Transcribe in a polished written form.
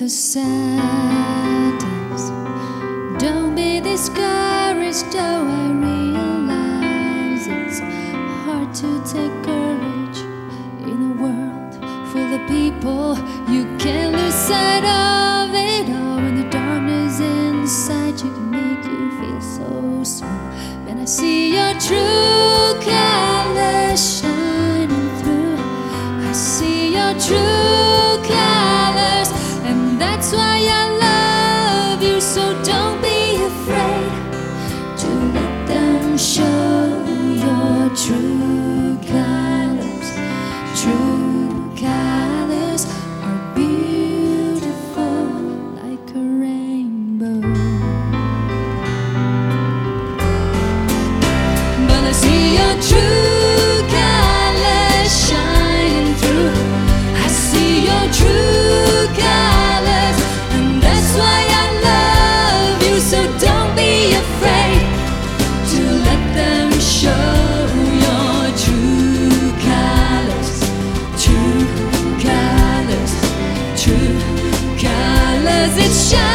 sad times. Don't be discouraged, though I realize it's hard to take courage in a world full of people. You can't lose sight of it all. When the darkness inside you can make you feel so small. When I see your true colors shining through, I see your true colors, and that's why I love you. So don't be afraid to let them show your true colors. True colors are beautiful like a rainbow. But I see your true colors shining through. I see your true colors, and that's why I love you. So don't be afraid to let them show your true colors. True colors, true colors. It's shining.